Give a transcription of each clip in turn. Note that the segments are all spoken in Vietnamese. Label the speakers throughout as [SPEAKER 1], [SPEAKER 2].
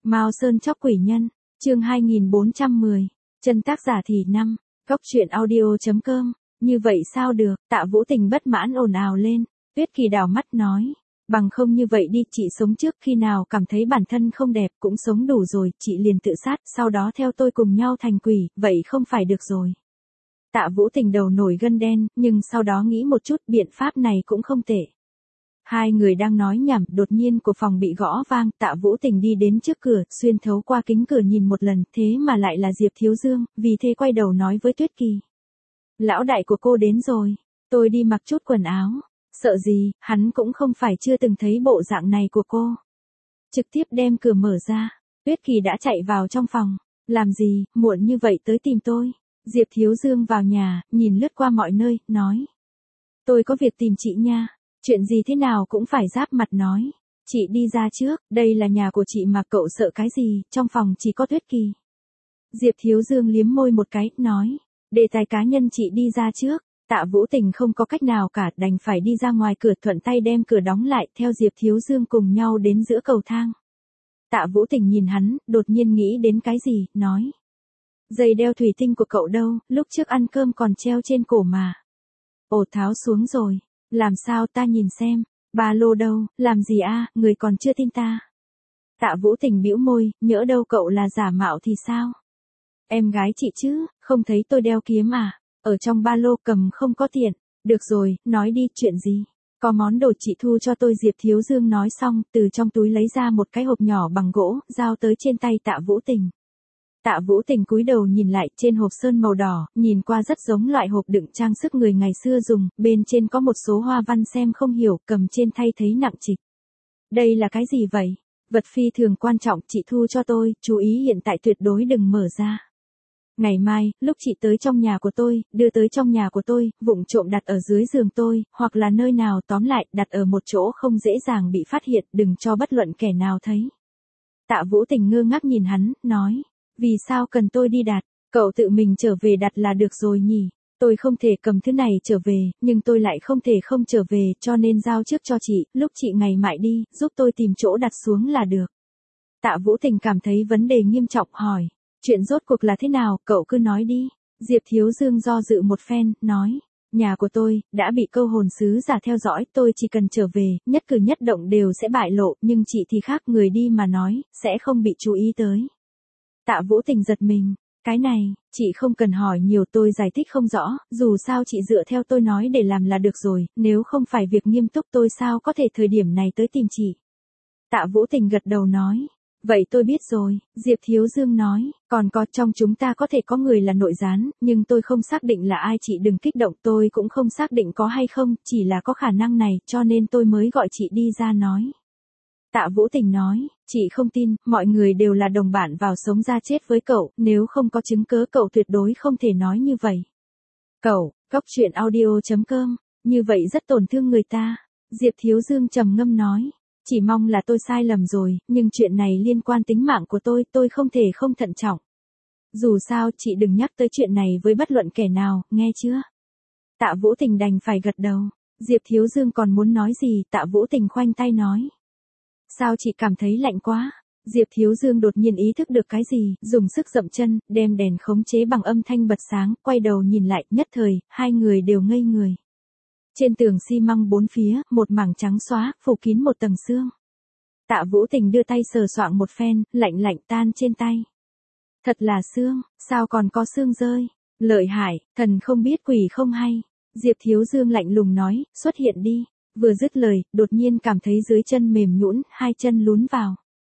[SPEAKER 1] Mao Sơn chóc quỷ nhân, chương 2410, chân tác giả thì năm, góc truyện audio.com, như vậy sao được, Tạ Vũ Tình bất mãn ồn ào lên, Tuyết Kỳ đảo mắt nói, bằng không như vậy đi chị sống trước khi nào cảm thấy bản thân không đẹp cũng sống đủ rồi, chị liền tự sát, sau đó theo tôi cùng nhau thành quỷ, vậy không phải được rồi. Tạ Vũ Tình đầu nổi gân đen, nhưng sau đó nghĩ một chút biện pháp này cũng không tệ. Hai người đang nói nhảm, đột nhiên của phòng bị gõ vang, Tạ Vũ Tình đi đến trước cửa, xuyên thấu qua kính cửa nhìn một lần, thế mà lại là Diệp Thiếu Dương, vì thế quay đầu nói với Tuyết Kỳ. Lão đại của cô đến rồi, tôi đi mặc chút quần áo, sợ gì, hắn cũng không phải chưa từng thấy bộ dạng này của cô. Trực tiếp đem cửa mở ra, Tuyết Kỳ đã chạy vào trong phòng, làm gì, muộn như vậy tới tìm tôi. Diệp Thiếu Dương vào nhà, nhìn lướt qua mọi nơi, nói. Tôi có việc tìm chị nha. Chuyện gì thế nào cũng phải giáp mặt nói. Chị đi ra trước, đây là nhà của chị mà cậu sợ cái gì, trong phòng chỉ có Tuyết Kỳ. Diệp Thiếu Dương liếm môi một cái, nói. Đề tài cá nhân chị đi ra trước. Tạ Vũ Tình không có cách nào cả, đành phải đi ra ngoài cửa, thuận tay đem cửa đóng lại, theo Diệp Thiếu Dương cùng nhau đến giữa cầu thang. Tạ Vũ Tình nhìn hắn, đột nhiên nghĩ đến cái gì, nói. Dây đeo thủy tinh của cậu đâu, lúc trước ăn cơm còn treo trên cổ mà. Ồ, tháo xuống rồi. Làm sao, ta nhìn xem. Ba lô đâu, làm gì a, người còn chưa tin ta. Tạ Vũ Tình bĩu môi, nhỡ đâu cậu là giả mạo thì sao? Em gái chị chứ, không thấy tôi đeo kiếm à? Ở trong ba lô cầm không có tiền. Được rồi, nói đi, chuyện gì? Có món đồ chị thu cho tôi. Diệp Thiếu Dương nói xong, từ trong túi lấy ra một cái hộp nhỏ bằng gỗ, giao tới trên tay Tạ Vũ Tình. Tạ Vũ Tình cúi đầu nhìn lại, trên hộp sơn màu đỏ, nhìn qua rất giống loại hộp đựng trang sức người ngày xưa dùng, bên trên có một số hoa văn xem không hiểu, cầm trên tay thấy nặng trịch. Đây là cái gì vậy? Vật phi thường quan trọng, chị thu cho tôi, chú ý hiện tại tuyệt đối đừng mở ra. Ngày mai, lúc chị tới trong nhà của tôi, đưa tới trong nhà của tôi, vụng trộm đặt ở dưới giường tôi, hoặc là nơi nào, tóm lại, đặt ở một chỗ không dễ dàng bị phát hiện, đừng cho bất luận kẻ nào thấy. Tạ Vũ Tình ngơ ngác nhìn hắn, nói. Vì sao cần tôi đi đặt, cậu tự mình trở về đặt là được rồi nhỉ, tôi không thể cầm thứ này trở về, nhưng tôi lại không thể không trở về, cho nên giao trước cho chị, lúc chị ngày mai đi, giúp tôi tìm chỗ đặt xuống là được. Tạ Vũ Tình cảm thấy vấn đề nghiêm trọng, hỏi, chuyện rốt cuộc là thế nào, cậu cứ nói đi. Diệp Thiếu Dương do dự một phen, nói, nhà của tôi, đã bị câu hồn sứ giả theo dõi, tôi chỉ cần trở về, nhất cử nhất động đều sẽ bại lộ, nhưng chị thì khác, người đi mà nói, sẽ không bị chú ý tới. Tạ Vũ Tình giật mình, cái này, chị không cần hỏi nhiều, tôi giải thích không rõ, dù sao chị dựa theo tôi nói để làm là được rồi, nếu không phải việc nghiêm túc tôi sao có thể thời điểm này tới tìm chị. Tạ Vũ Tình gật đầu nói, vậy tôi biết rồi. Diệp Thiếu Dương nói, còn có trong chúng ta có thể có người là nội gián, nhưng tôi không xác định là ai, chị đừng kích động, tôi cũng không xác định có hay không, chỉ là có khả năng này, cho nên tôi mới gọi chị đi ra nói. Tạ Vũ Tình nói, chị không tin, mọi người đều là đồng bạn vào sống ra chết với cậu, nếu không có chứng cớ cậu tuyệt đối không thể nói như vậy. Cậu, góc truyện audio.com, như vậy rất tổn thương người ta. Diệp Thiếu Dương trầm ngâm nói, chỉ mong là tôi sai lầm rồi, nhưng chuyện này liên quan tính mạng của tôi không thể không thận trọng. Dù sao, chị đừng nhắc tới chuyện này với bất luận kẻ nào, nghe chưa? Tạ Vũ Tình đành phải gật đầu. Diệp Thiếu Dương còn muốn nói gì, Tạ Vũ Tình khoanh tay nói. Sao chị cảm thấy lạnh quá? Diệp Thiếu Dương đột nhiên ý thức được cái gì, dùng sức dậm chân, đem đèn khống chế bằng âm thanh bật sáng, quay đầu nhìn lại, nhất thời, hai người đều ngây người. Trên tường xi măng bốn phía, một mảng trắng xóa, phủ kín một tầng sương. Tạ Vũ Tình đưa tay sờ soạng một phen, lạnh lạnh tan trên tay. Thật là sương, sao còn có sương rơi? Lợi hại, thần không biết quỷ không hay. Diệp Thiếu Dương lạnh lùng nói, xuất hiện đi. Vừa dứt lời, đột nhiên cảm thấy dưới chân mềm nhũn, hai chân lún vào.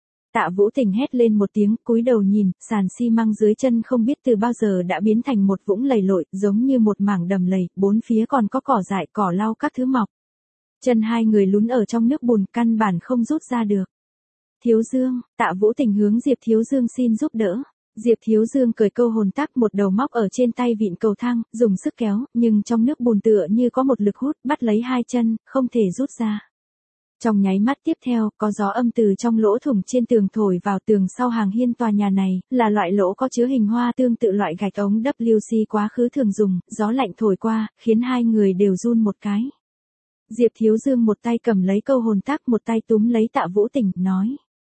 [SPEAKER 1] Tạ Vũ Tình hét lên một tiếng, cúi đầu nhìn, sàn xi măng dưới chân không biết từ bao giờ đã biến thành một vũng lầy lội, giống như một mảng đầm lầy, bốn phía còn có cỏ dại, cỏ lau các thứ mọc. Chân hai người lún ở trong nước bùn, căn bản không rút ra được. Thiếu Dương, Tạ Vũ Tình hướng Diệp Thiếu Dương xin giúp đỡ. Diệp Thiếu Dương cởi câu hồn tác, một đầu móc ở trên tay vịn cầu thang, dùng sức kéo, nhưng trong nước bùn tựa như có một lực hút, bắt lấy hai chân, không thể rút ra. Trong nháy mắt tiếp theo, có gió âm từ trong lỗ thủng trên tường thổi vào tường sau hàng hiên tòa nhà này, là loại lỗ có chứa hình hoa tương tự loại gạch ống WC quá khứ thường dùng, gió lạnh thổi qua, khiến hai người đều run một cái. Diệp Thiếu Dương một tay cầm lấy câu hồn tác, một tay túm lấy Tạ Vũ Tình, nói.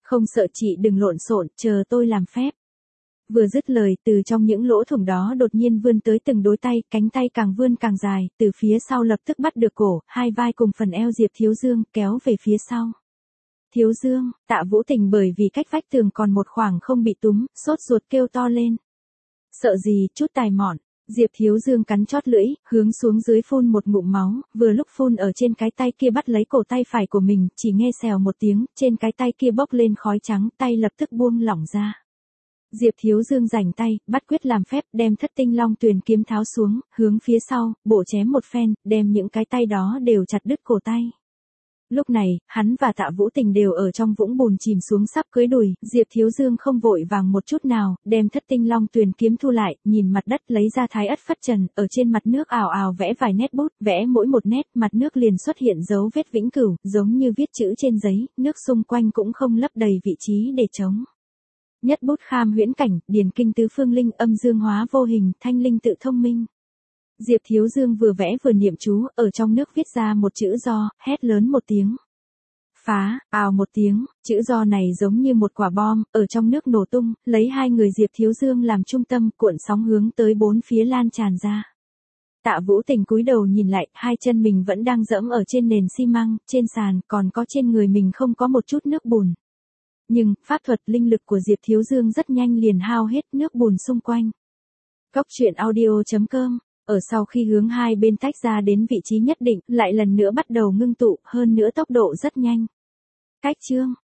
[SPEAKER 1] Không sợ chị đừng lộn xộn, chờ tôi làm phép. Vừa dứt lời, từ trong những lỗ thủng đó đột nhiên vươn tới từng đôi tay, cánh tay càng vươn càng dài, từ phía sau lập tức bắt được cổ, hai vai cùng phần eo Diệp Thiếu Dương, kéo về phía sau. Thiếu Dương, Tạ Vũ Tình bởi vì cách vách tường còn một khoảng không bị túm, sốt ruột kêu to lên. Sợ gì, chút tài mọn. Diệp Thiếu Dương cắn chót lưỡi, hướng xuống dưới phun một ngụm máu, vừa lúc phun ở trên cái tay kia bắt lấy cổ tay phải của mình, chỉ nghe xèo một tiếng, trên cái tay kia bốc lên khói trắng, tay lập tức buông lỏng ra. Diệp Thiếu Dương rảnh tay, bắt quyết làm phép, đem Thất Tinh Long Tuyền kiếm tháo xuống, hướng phía sau, bổ chém một phen, đem những cái tay đó đều chặt đứt cổ tay. Lúc này, hắn và Tạ Vũ Tình đều ở trong vũng bùn chìm xuống sắp cưới đùi, Diệp Thiếu Dương không vội vàng một chút nào, đem Thất Tinh Long Tuyền kiếm thu lại, nhìn mặt đất lấy ra thái ất phất trần, ở trên mặt nước ào ào vẽ vài nét bút, vẽ mỗi một nét, mặt nước liền xuất hiện dấu vết vĩnh cửu, giống như viết chữ trên giấy, nước xung quanh cũng không lấp đầy vị trí để trống. Nhất bút kham huyễn cảnh, điền kinh tứ phương linh, âm dương hóa vô hình, thanh linh tự thông minh. Diệp Thiếu Dương vừa vẽ vừa niệm chú, ở trong nước viết ra một chữ do, hét lớn một tiếng. Phá, ào một tiếng, chữ do này giống như một quả bom, ở trong nước nổ tung, lấy hai người Diệp Thiếu Dương làm trung tâm, cuộn sóng hướng tới bốn phía lan tràn ra. Tạ Vũ Tình cúi đầu nhìn lại, hai chân mình vẫn đang dẫm ở trên nền xi măng, trên sàn, còn có trên người mình không có một chút nước bùn. Nhưng, pháp thuật linh lực của Diệp Thiếu Dương rất nhanh liền hao hết nước bùn xung quanh. Cốc truyện audio.com. Ở sau khi hướng hai bên tách ra đến vị trí nhất định, lại lần nữa bắt đầu ngưng tụ, hơn nữa tốc độ rất nhanh. Cách chương